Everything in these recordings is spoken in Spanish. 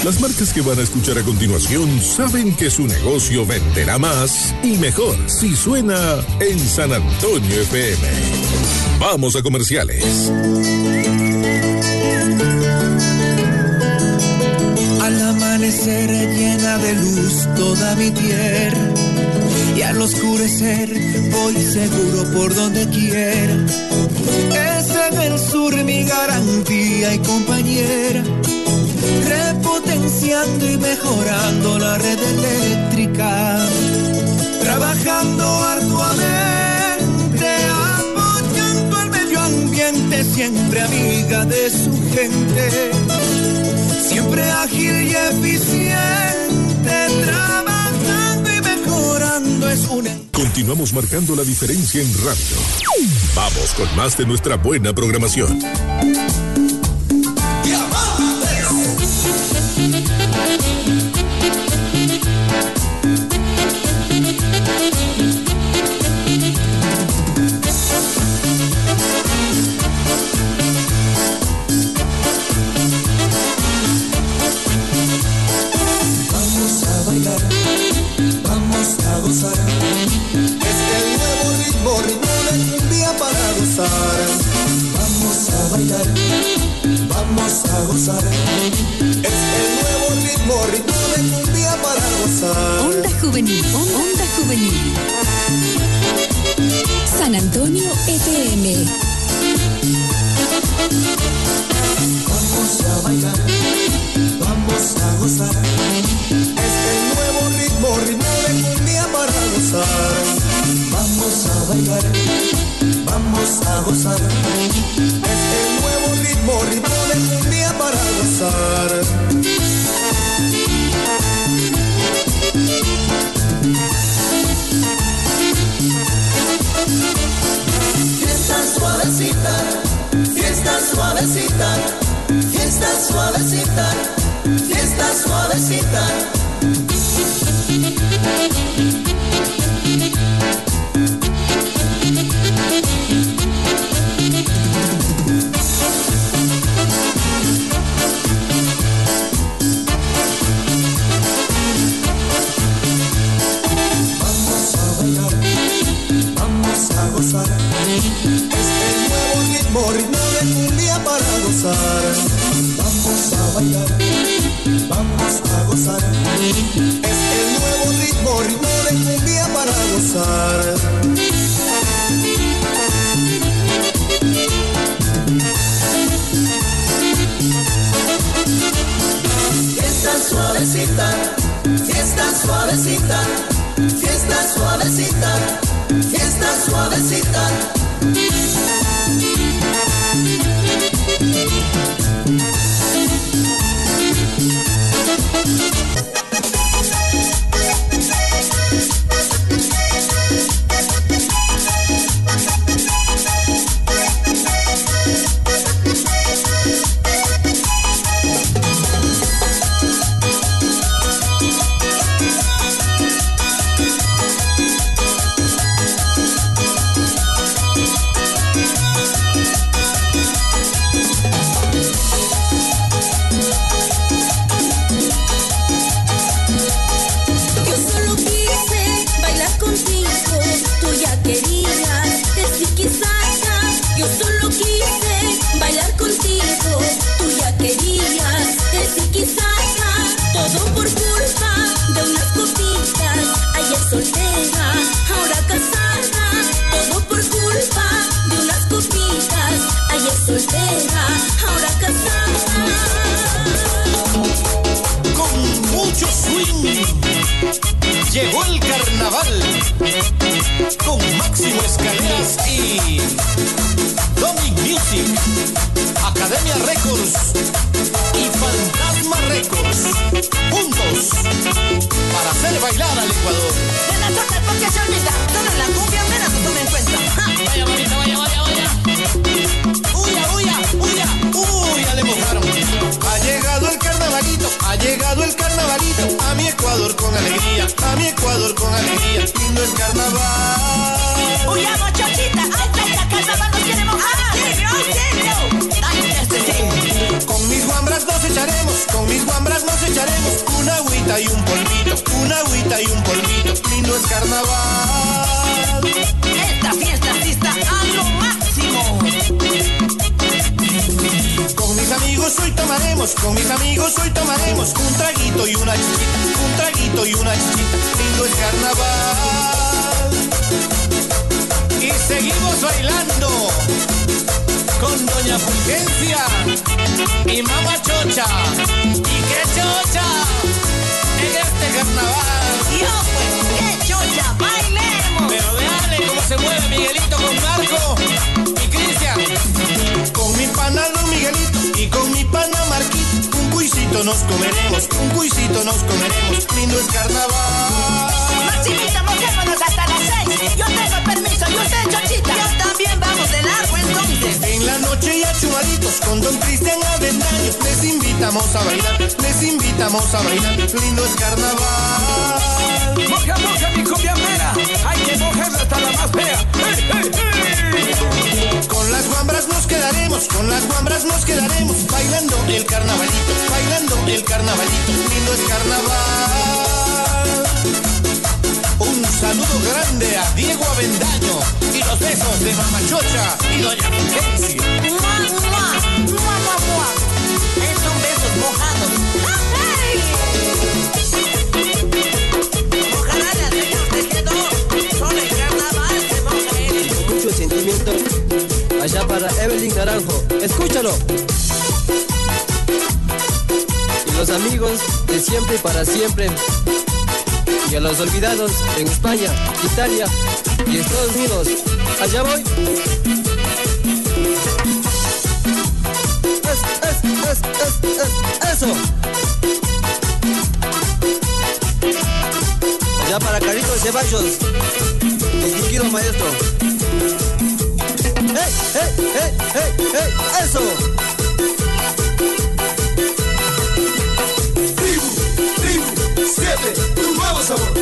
Las marcas que van a escuchar a continuación saben que su negocio venderá más y mejor si suena en San Antonio FM. Vamos a comerciales. Al amanecer llena de luz toda mi tierra, y al oscurecer voy seguro por donde quiera. Es en el sur mi garantía y compañera, repotenciando y mejorando la red eléctrica, trabajando arduamente, apoyando al medio ambiente, siempre amiga de su gente, siempre ágil y eficiente, trabajando y mejorando es una... Continuamos marcando la diferencia en radio. Vamos con más de nuestra buena programación. Vamos a bailar, vamos a gozar. Es el nuevo ritmo de cumbia para gozar. Onda Juvenil, Onda Juvenil. San Antonio FM. Vamos a bailar, vamos a gozar. Es el nuevo ritmo de cumbia para gozar. Vamos a bailar, vamos a gozar. Es el nuevo ritmo de cumbia para gozar. Fiesta suavecita, fiesta suavecita, fiesta suavecita, fiesta suavecita. Es el nuevo ritmo de cumbia para gozar. Vamos a bailar, vamos a gozar. Es el nuevo ritmo de cumbia para gozar. Fiesta suavecita, fiesta suavecita, fiesta suavecita, fiesta suavecita. Llegó el carnaval con Máximo Escaleras y Dominic Music, Academia Records y Fantasma Records, juntos para hacer bailar al Ecuador. De la torta porque se olvida, solo en la cumbia menos tú me encuentras. Vaya, mamita, vaya, vaya, vaya. Uya, uya, uya, uya, le mojaron. Ha llegado el carnavalito, ha llegado el carnavalito, a mi Ecuador con alegría, a mi Ecuador con alegría, lindo el carnaval. Uya, muchachita, ay, carnaval nos quiere mojar. Con mis guambras nos echaremos con mis guambras nos echaremos una agüita y un polvito, una agüita y un polvito, lindo es carnaval. Esta fiesta está a lo máximo. Con mis amigos hoy tomaremos, con mis amigos hoy tomaremos un traguito y una chichita, un traguito y una chichita, lindo es carnaval. Y seguimos bailando con Doña Fulgencia y Mama Chocha. ¿Y qué chocha en este carnaval? Yo pues, qué chocha, bailemos. Pero veale cómo se mueve Miguelito con Marco y Cristian. Con mi pana Don Miguelito y con mi pana Marquito, un cuisito nos comeremos, un cuisito nos comeremos, lindo es carnaval. Maximita, mojémonos hasta las 6. Yo tengo el permiso y usted, chochita. Yo también, vamos de largo entonces. En la noche ya chumaditos con Don Cristian Avendaño, les invitamos a bailar, les invitamos a bailar, lindo es carnaval. Moja, moja mi cumbia mera, hay que mojarla hasta la más fea. ¡Hey, hey, hey! Con las guambras nos quedaremos, con las guambras nos quedaremos, bailando el carnavalito, lindo es carnaval. Un saludo grande a Diego Avendaño y los besos de Mama Chocha y Doña Fulgencia. ¡Mua, mua! ¡Mua, mua, mua! Son besos mojados. Mojarán al señor tejedor. Solo el carnaval se moja él. Mucho sentimiento allá para Evelyn Naranjo. Escúchalo. Y los amigos de siempre y para siempre. Y a los olvidados en España, Italia y Estados Unidos. Allá voy. Eso. Allá para Carlitos Ceballos, el liquido maestro. Eso. Tribu 7, tu nuevo sabor.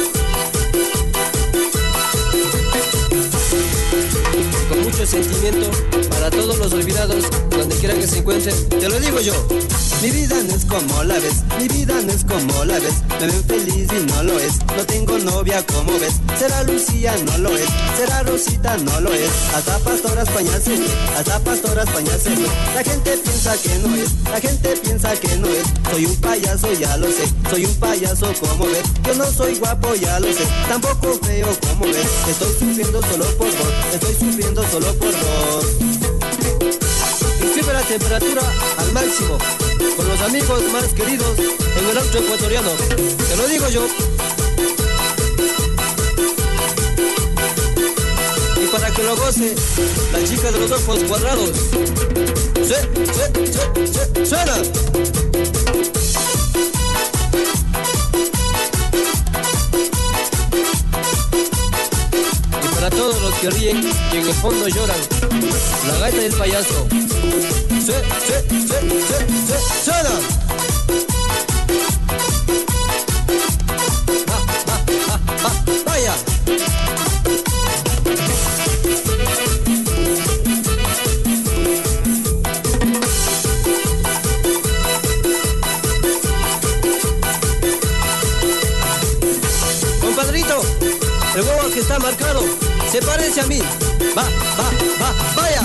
Con mucho sentimiento para todos los olvidados, donde quiera que se encuentren, te lo digo yo. Mi vida no es como la ves, mi vida no es como la ves. Me ven feliz y no lo es, no tengo novia como ves. Será Lucía, no lo es, será Rosita, no lo es. Hasta Pastora España se ve, hasta Pastora España se ve. La gente piensa que no es, la gente piensa que no es. Soy un payaso, ya lo sé, soy un payaso como ves. Yo no soy guapo, ya lo sé, tampoco feo como ves. Estoy sufriendo solo por vos, estoy sufriendo solo por vos. Y sube la temperatura al máximo, con los amigos más queridos en el auto ecuatoriano. Te lo digo yo. Y para que lo goce, la chica de los ojos cuadrados. Suena. Y para todos los que ríen y en el fondo lloran, la gaita del payaso. Suena. Vaya. Compadrito, el huevo que está marcado se parece a mí. Vaya.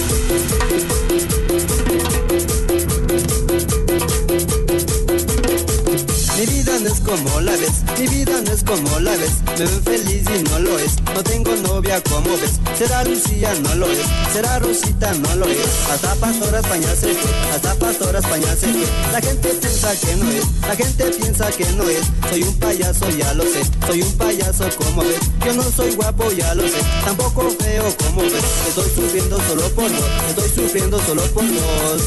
Mi vida no es como la ves, mi vida no es como la ves. Me ven feliz y no lo es, no tengo novia como ves. Será Lucía, no lo es, será Rosita, no lo es. Hasta Pastora España se fue, hasta Pastora España se fue. La gente piensa que no es, la gente piensa que no es. Soy un payaso, ya lo sé, soy un payaso como ves. Yo no soy guapo, ya lo sé, tampoco feo como ves. Estoy sufriendo solo por vos, estoy sufriendo solo por vos.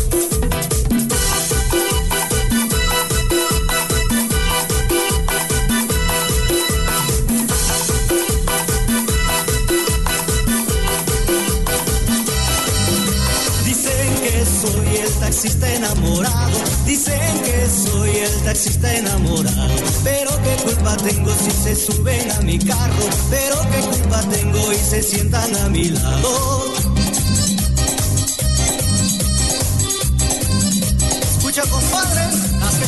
Soy el taxista enamorado, dicen que soy el taxista enamorado. Pero qué culpa tengo si se suben a mi carro, pero qué culpa tengo y se sientan a mi lado. Escucha, compadre, las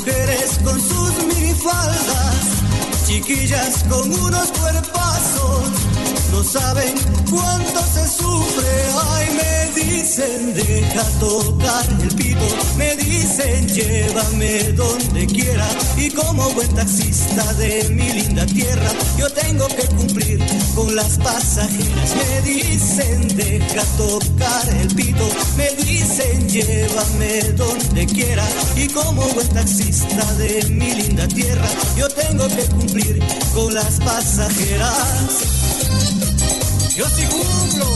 mujeres con sus minifaldas, chiquillas con unos cuerpazos, no saben cuánto se sufre. Ay, me dicen deja tocar el pito, me dicen llévame donde quiera, y como buen taxista de mi linda tierra yo tengo que cumplir con las pasajeras. Me dicen deja tocar el pito, me dicen llévame donde quiera, y como buen taxista de mi linda tierra yo tengo que cumplir con las pasajeras. Yo sí cumplo,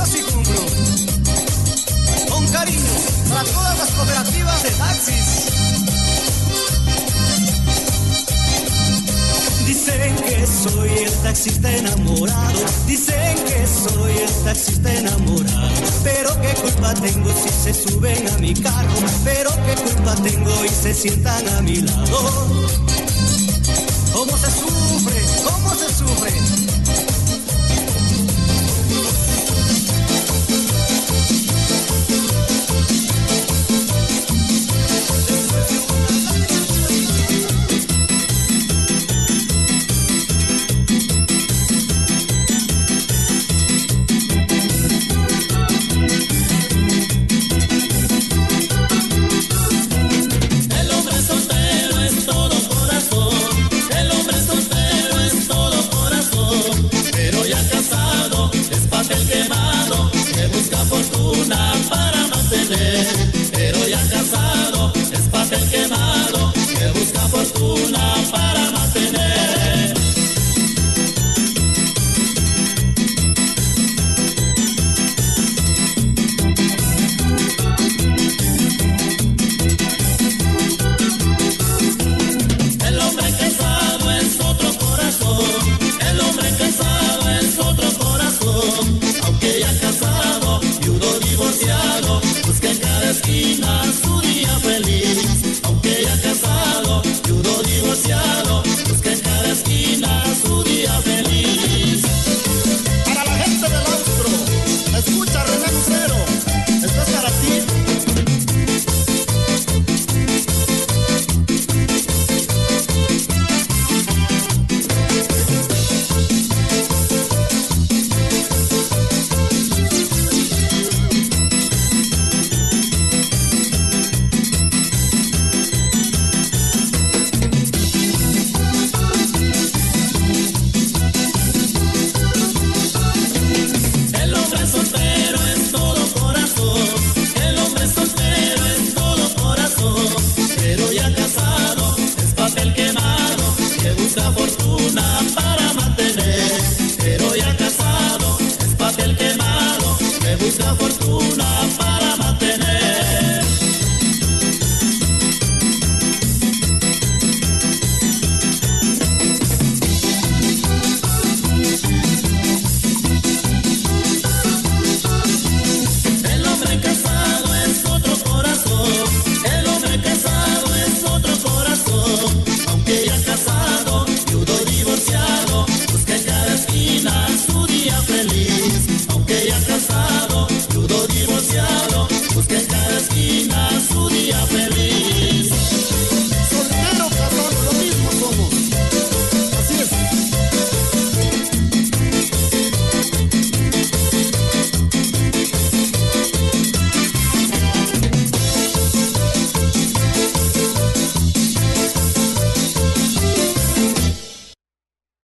con cariño, para todas las cooperativas de taxis. Dicen que soy el taxista enamorado, dicen que soy el taxista enamorado, pero qué culpa tengo si se suben a mi carro, pero qué culpa tengo y se sientan a mi lado. ¿Cómo se sufre? ¿Cómo se